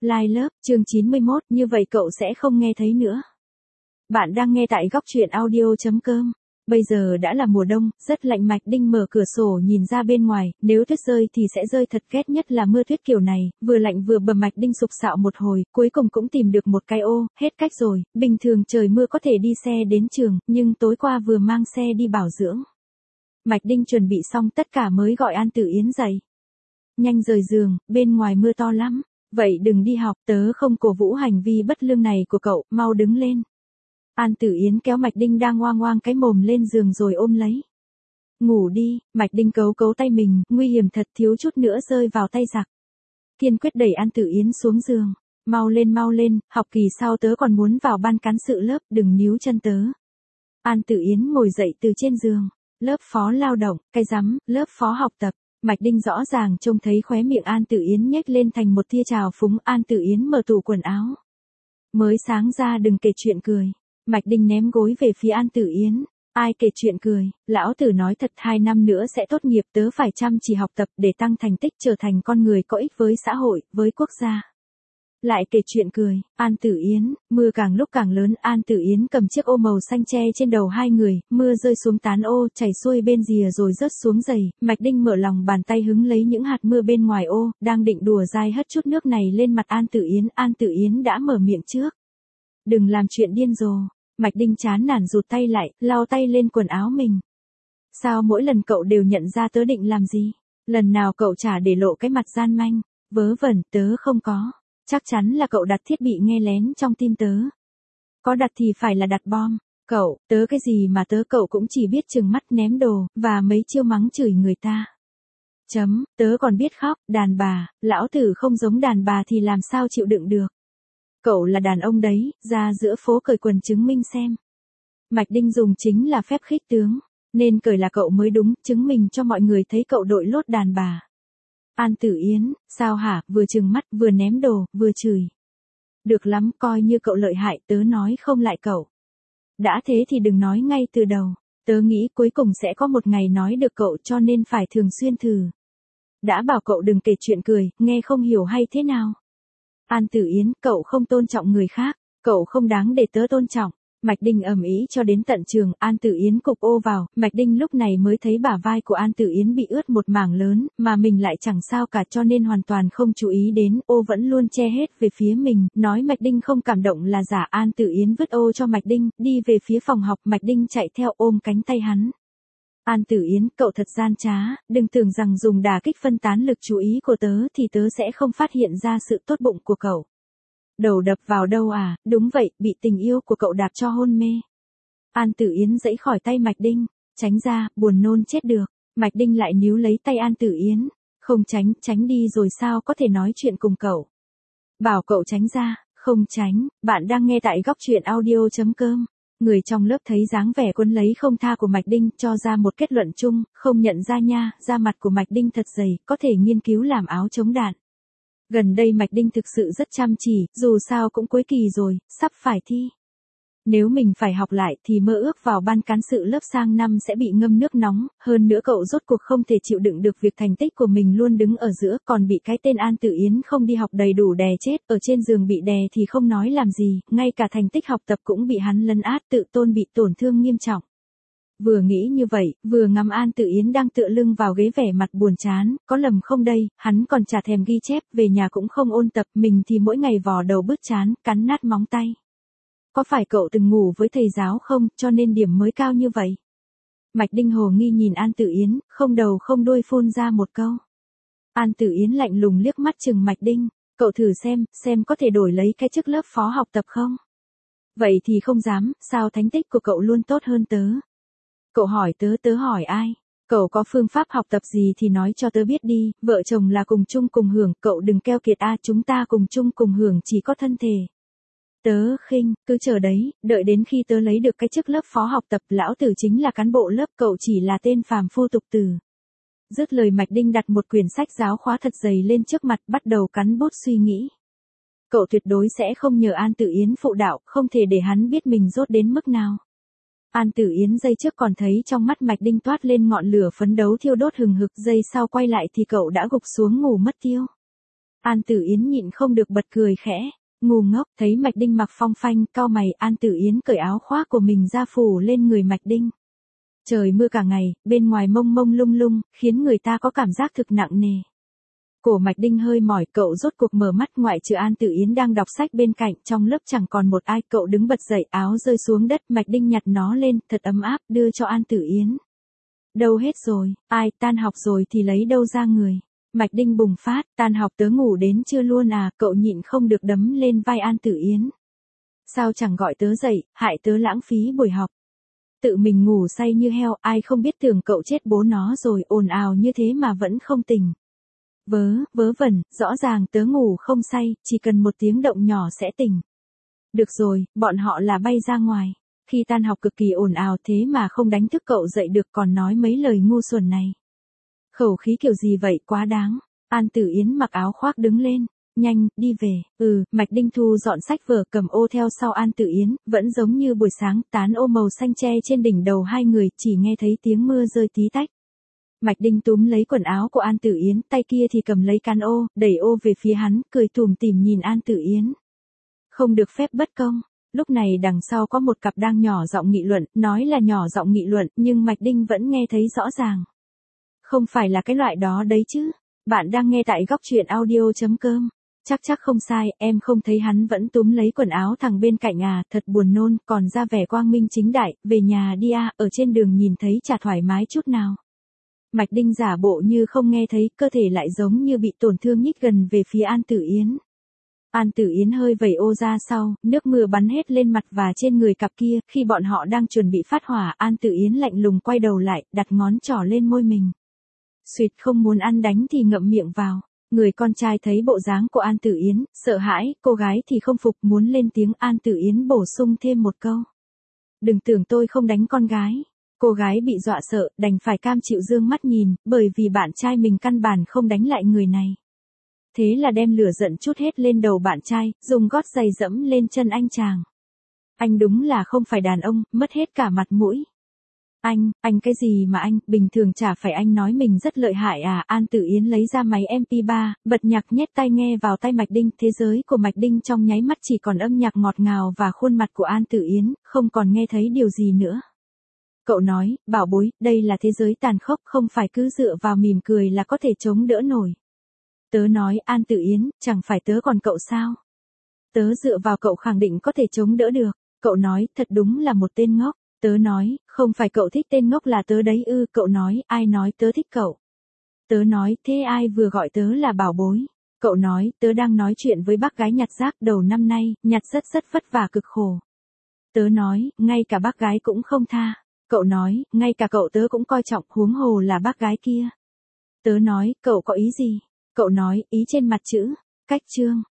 Like lớp, chương 91, như vậy cậu sẽ không nghe thấy nữa. Bạn đang nghe tại góc truyện audio.com. Bây giờ đã là mùa đông, rất lạnh. Mạch Đinh mở cửa sổ nhìn ra bên ngoài, nếu tuyết rơi thì sẽ rơi thật, ghét nhất là mưa tuyết kiểu này, vừa lạnh vừa bầm. Mạch Đinh sục sạo một hồi, cuối cùng cũng tìm được một cái ô, hết cách rồi, bình thường trời mưa có thể đi xe đến trường, nhưng tối qua vừa mang xe đi bảo dưỡng. Mạch Đinh chuẩn bị xong tất cả mới gọi An Tử Yến dậy. Nhanh rời giường, bên ngoài mưa to lắm. Vậy đừng đi học, tớ không cổ vũ hành vi bất lương này của cậu, mau đứng lên. An Tử Yến kéo Mạch Đinh đang ngoang ngoang cái mồm lên giường rồi ôm lấy. Ngủ đi, Mạch Đinh cấu cấu tay mình, nguy hiểm thật, thiếu chút nữa rơi vào tay giặc. Kiên quyết đẩy An Tử Yến xuống giường. Mau lên, học kỳ sau tớ còn muốn vào ban cán sự lớp, đừng níu chân tớ. An Tử Yến ngồi dậy từ trên giường. Lớp phó lao động, cái rắm, lớp phó học tập. Mạch Đinh rõ ràng trông thấy khóe miệng An Tử Yến nhếch lên thành một tia trào phúng. An Tử Yến mở tủ quần áo. Mới sáng ra đừng kể chuyện cười. Mạch Đinh ném gối về phía An Tử Yến. Ai kể chuyện cười, lão tử nói thật, 2 năm nữa sẽ tốt nghiệp, tớ phải chăm chỉ học tập để tăng thành tích, trở thành con người có ích với xã hội, với quốc gia. Lại kể chuyện cười, An Tử Yến, mưa càng lúc càng lớn. An Tử Yến cầm chiếc ô màu xanh che trên đầu hai người, mưa rơi xuống tán ô, chảy xuôi bên rìa rồi rớt xuống giày. Mạch Đinh mở lòng bàn tay hứng lấy những hạt mưa bên ngoài ô, đang định đùa dai hất chút nước này lên mặt An Tử Yến. An Tử Yến đã mở miệng trước. Đừng làm chuyện điên rồ. Mạch Đinh chán nản rụt tay lại, lau tay lên quần áo mình. Sao mỗi lần cậu đều nhận ra tớ định làm gì? Lần nào cậu chả để lộ cái mặt gian manh. Vớ vẩn, tớ không có. Chắc chắn là cậu đặt thiết bị nghe lén trong tim tớ. Có đặt thì phải là đặt bom. Cậu, tớ cái gì mà tớ, cậu cũng chỉ biết trừng mắt ném đồ, và mấy chiêu mắng chửi người ta. Tớ còn biết khóc, đàn bà, lão tử không giống đàn bà thì làm sao chịu đựng được. Cậu là đàn ông đấy, ra giữa phố cởi quần chứng minh xem. Mạch Đinh dùng chính là phép khích tướng, nên cởi là cậu mới đúng, chứng minh cho mọi người thấy cậu đội lốt đàn bà. An Tử Yến, sao hả, vừa trừng mắt, vừa ném đồ, vừa chửi. Được lắm, coi như cậu lợi hại, tớ nói không lại cậu. Đã thế thì đừng nói ngay từ đầu, tớ nghĩ cuối cùng sẽ có một ngày nói được cậu, cho nên phải thường xuyên thử. Đã bảo cậu đừng kể chuyện cười, nghe không hiểu hay thế nào? An Tử Yến, cậu không tôn trọng người khác, cậu không đáng để tớ tôn trọng. Mạch Đinh ầm ĩ cho đến tận trường. An Tử Yến cục ô vào, Mạch Đinh lúc này mới thấy bả vai của An Tử Yến bị ướt một mảng lớn, mà mình lại chẳng sao cả, cho nên hoàn toàn không chú ý đến, ô vẫn luôn che hết về phía mình, nói Mạch Đinh không cảm động là giả. An Tử Yến vứt ô cho Mạch Đinh, đi về phía phòng học. Mạch Đinh chạy theo ôm cánh tay hắn. An Tử Yến, cậu thật gian trá, đừng tưởng rằng dùng đả kích phân tán lực chú ý của tớ thì tớ sẽ không phát hiện ra sự tốt bụng của cậu. Đầu đập vào đâu à, đúng vậy, bị tình yêu của cậu đạp cho hôn mê. An Tử Yến giãy khỏi tay Mạch Đinh, tránh ra, buồn nôn chết được. Mạch Đinh lại níu lấy tay An Tử Yến, không tránh đi rồi sao có thể nói chuyện cùng cậu. Bảo cậu tránh ra, không tránh. Bạn đang nghe tại góc truyện audio.com. Người trong lớp thấy dáng vẻ quấn lấy không tha của Mạch Đinh, cho ra một kết luận chung, không nhận ra nha, da mặt của Mạch Đinh thật dày, có thể nghiên cứu làm áo chống đạn. Gần đây Mạch Đinh thực sự rất chăm chỉ, dù sao cũng cuối kỳ rồi, sắp phải thi. Nếu mình phải học lại thì mơ ước vào ban cán sự lớp sang năm sẽ bị ngâm nước nóng, hơn nữa cậu rốt cuộc không thể chịu đựng được việc thành tích của mình luôn đứng ở giữa, còn bị cái tên An Tử Yến không đi học đầy đủ đè chết, ở trên giường bị đè thì không nói làm gì, ngay cả thành tích học tập cũng bị hắn lấn át, tự tôn bị tổn thương nghiêm trọng. Vừa nghĩ như vậy, vừa ngắm An Tử Yến đang tựa lưng vào ghế vẻ mặt buồn chán, có lầm không đây, hắn còn chả thèm ghi chép, về nhà cũng không ôn tập, mình thì mỗi ngày vò đầu bứt trán, cắn nát móng tay. Có phải cậu từng ngủ với thầy giáo không, cho nên điểm mới cao như vậy? Mạch Đinh hồ nghi nhìn An Tử Yến, không đầu không đuôi phun ra một câu. An Tử Yến lạnh lùng liếc mắt chừng Mạch Đinh, cậu thử xem có thể đổi lấy cái chức lớp phó học tập không? Vậy thì không dám, sao thành tích của cậu luôn tốt hơn tớ? Cậu hỏi tớ hỏi ai? Cậu có phương pháp học tập gì thì nói cho tớ biết đi, vợ chồng là cùng chung cùng hưởng, cậu đừng keo kiệt a, chúng ta cùng chung cùng hưởng chỉ có thân thể. Tớ khinh, cứ chờ đấy, đợi đến khi tớ lấy được cái chức lớp phó học tập, lão tử chính là cán bộ lớp, cậu chỉ là tên phàm phu tục tử. Dứt lời Mạch Đinh đặt một quyển sách giáo khoa thật dày lên trước mặt, bắt đầu cắn bút suy nghĩ. Cậu tuyệt đối sẽ không nhờ An Tử Yến phụ đạo, không thể để hắn biết mình dốt đến mức nào. An Tử Yến giây trước còn thấy trong mắt Mạch Đinh toát lên ngọn lửa phấn đấu thiêu đốt hừng hực, giây sau quay lại thì cậu đã gục xuống ngủ mất tiêu. An Tử Yến nhịn không được bật cười khẽ. Ngu ngốc, thấy Mạch Đinh mặc phong phanh, cau mày, An Tử Yến cởi áo khoác của mình ra phủ lên người Mạch Đinh. Trời mưa cả ngày, bên ngoài mông mông lung lung, khiến người ta có cảm giác thực nặng nề. Cổ Mạch Đinh hơi mỏi, cậu rốt cuộc mở mắt, ngoại trừ An Tử Yến đang đọc sách bên cạnh, trong lớp chẳng còn một ai, cậu đứng bật dậy, áo rơi xuống đất, Mạch Đinh nhặt nó lên, thật ấm áp, đưa cho An Tử Yến. Đâu hết rồi, ai, tan học rồi thì lấy đâu ra người. Mạch Đinh bùng phát, tan học tớ ngủ đến trưa luôn à, cậu nhịn không được đấm lên vai An Tử Yến. Sao chẳng gọi tớ dậy, hại tớ lãng phí buổi học. Tự mình ngủ say như heo, ai không biết tưởng cậu chết bố nó rồi, ồn ào như thế mà vẫn không tỉnh. Vớ vẩn, rõ ràng tớ ngủ không say, chỉ cần một tiếng động nhỏ sẽ tỉnh. Được rồi, bọn họ là bay ra ngoài. Khi tan học cực kỳ ồn ào thế mà không đánh thức cậu dậy được, còn nói mấy lời ngu xuẩn này. Khẩu khí kiểu gì vậy, quá đáng. An Tử Yến mặc áo khoác đứng lên. Nhanh, đi về. Mạch Đinh thu dọn sách vở, cầm ô theo sau An Tử Yến, vẫn giống như buổi sáng, tán ô màu xanh che trên đỉnh đầu hai người, chỉ nghe thấy tiếng mưa rơi tí tách. Mạch Đinh túm lấy quần áo của An Tử Yến, tay kia thì cầm lấy can ô, đẩy ô về phía hắn, cười tủm tỉm nhìn An Tử Yến. Không được phép bất công. Lúc này đằng sau có một cặp đang nhỏ giọng nghị luận, nói là nhỏ giọng nghị luận, nhưng Mạch Đinh vẫn nghe thấy rõ ràng. Không phải là cái loại đó đấy chứ. Bạn đang nghe tại góc truyện audio.com. Chắc không sai, em không thấy hắn vẫn túm lấy quần áo thằng bên cạnh à, thật buồn nôn, còn ra vẻ quang minh chính đại, về nhà đi à, ở trên đường nhìn thấy chả thoải mái chút nào. Mạch Đinh giả bộ như không nghe thấy, cơ thể lại giống như bị tổn thương nhích gần về phía An Tử Yến. An Tử Yến hơi vẩy ô ra sau, nước mưa bắn hết lên mặt và trên người cặp kia, khi bọn họ đang chuẩn bị phát hỏa, An Tử Yến lạnh lùng quay đầu lại, đặt ngón trỏ lên môi mình. Suýt, không muốn ăn đánh thì ngậm miệng vào. Người con trai thấy bộ dáng của An Tử Yến, sợ hãi, cô gái thì không phục, muốn lên tiếng. An Tử Yến bổ sung thêm một câu. Đừng tưởng tôi không đánh con gái. Cô gái bị dọa sợ, đành phải cam chịu dương mắt nhìn, bởi vì bạn trai mình căn bản không đánh lại người này. Thế là đem lửa giận trút hết lên đầu bạn trai, dùng gót giày dẫm lên chân anh chàng. Anh đúng là không phải đàn ông, mất hết cả mặt mũi. Anh cái gì mà anh, bình thường chả phải anh nói mình rất lợi hại à. An Tử Yến lấy ra máy MP3, bật nhạc nhét tai nghe vào tai Mạch Đinh, thế giới của Mạch Đinh trong nháy mắt chỉ còn âm nhạc ngọt ngào và khuôn mặt của An Tử Yến, không còn nghe thấy điều gì nữa. Cậu nói, bảo bối, đây là thế giới tàn khốc, không phải cứ dựa vào mỉm cười là có thể chống đỡ nổi. Tớ nói, An Tử Yến, chẳng phải tớ còn cậu sao? Tớ dựa vào cậu khẳng định có thể chống đỡ được. Cậu nói, thật đúng là một tên ngốc. Tớ nói, không phải cậu thích tên ngốc là tớ đấy ư. Cậu nói, ai nói tớ thích cậu? Tớ nói, thế ai vừa gọi tớ là bảo bối? Cậu nói, tớ đang nói chuyện với bác gái nhặt rác đầu năm nay, nhặt rất vất vả cực khổ. Tớ nói, ngay cả bác gái cũng không tha. Cậu nói, ngay cả cậu tớ cũng coi trọng, huống hồ là bác gái kia. Tớ nói, cậu có ý gì? Cậu nói, ý trên mặt chữ, cách chương.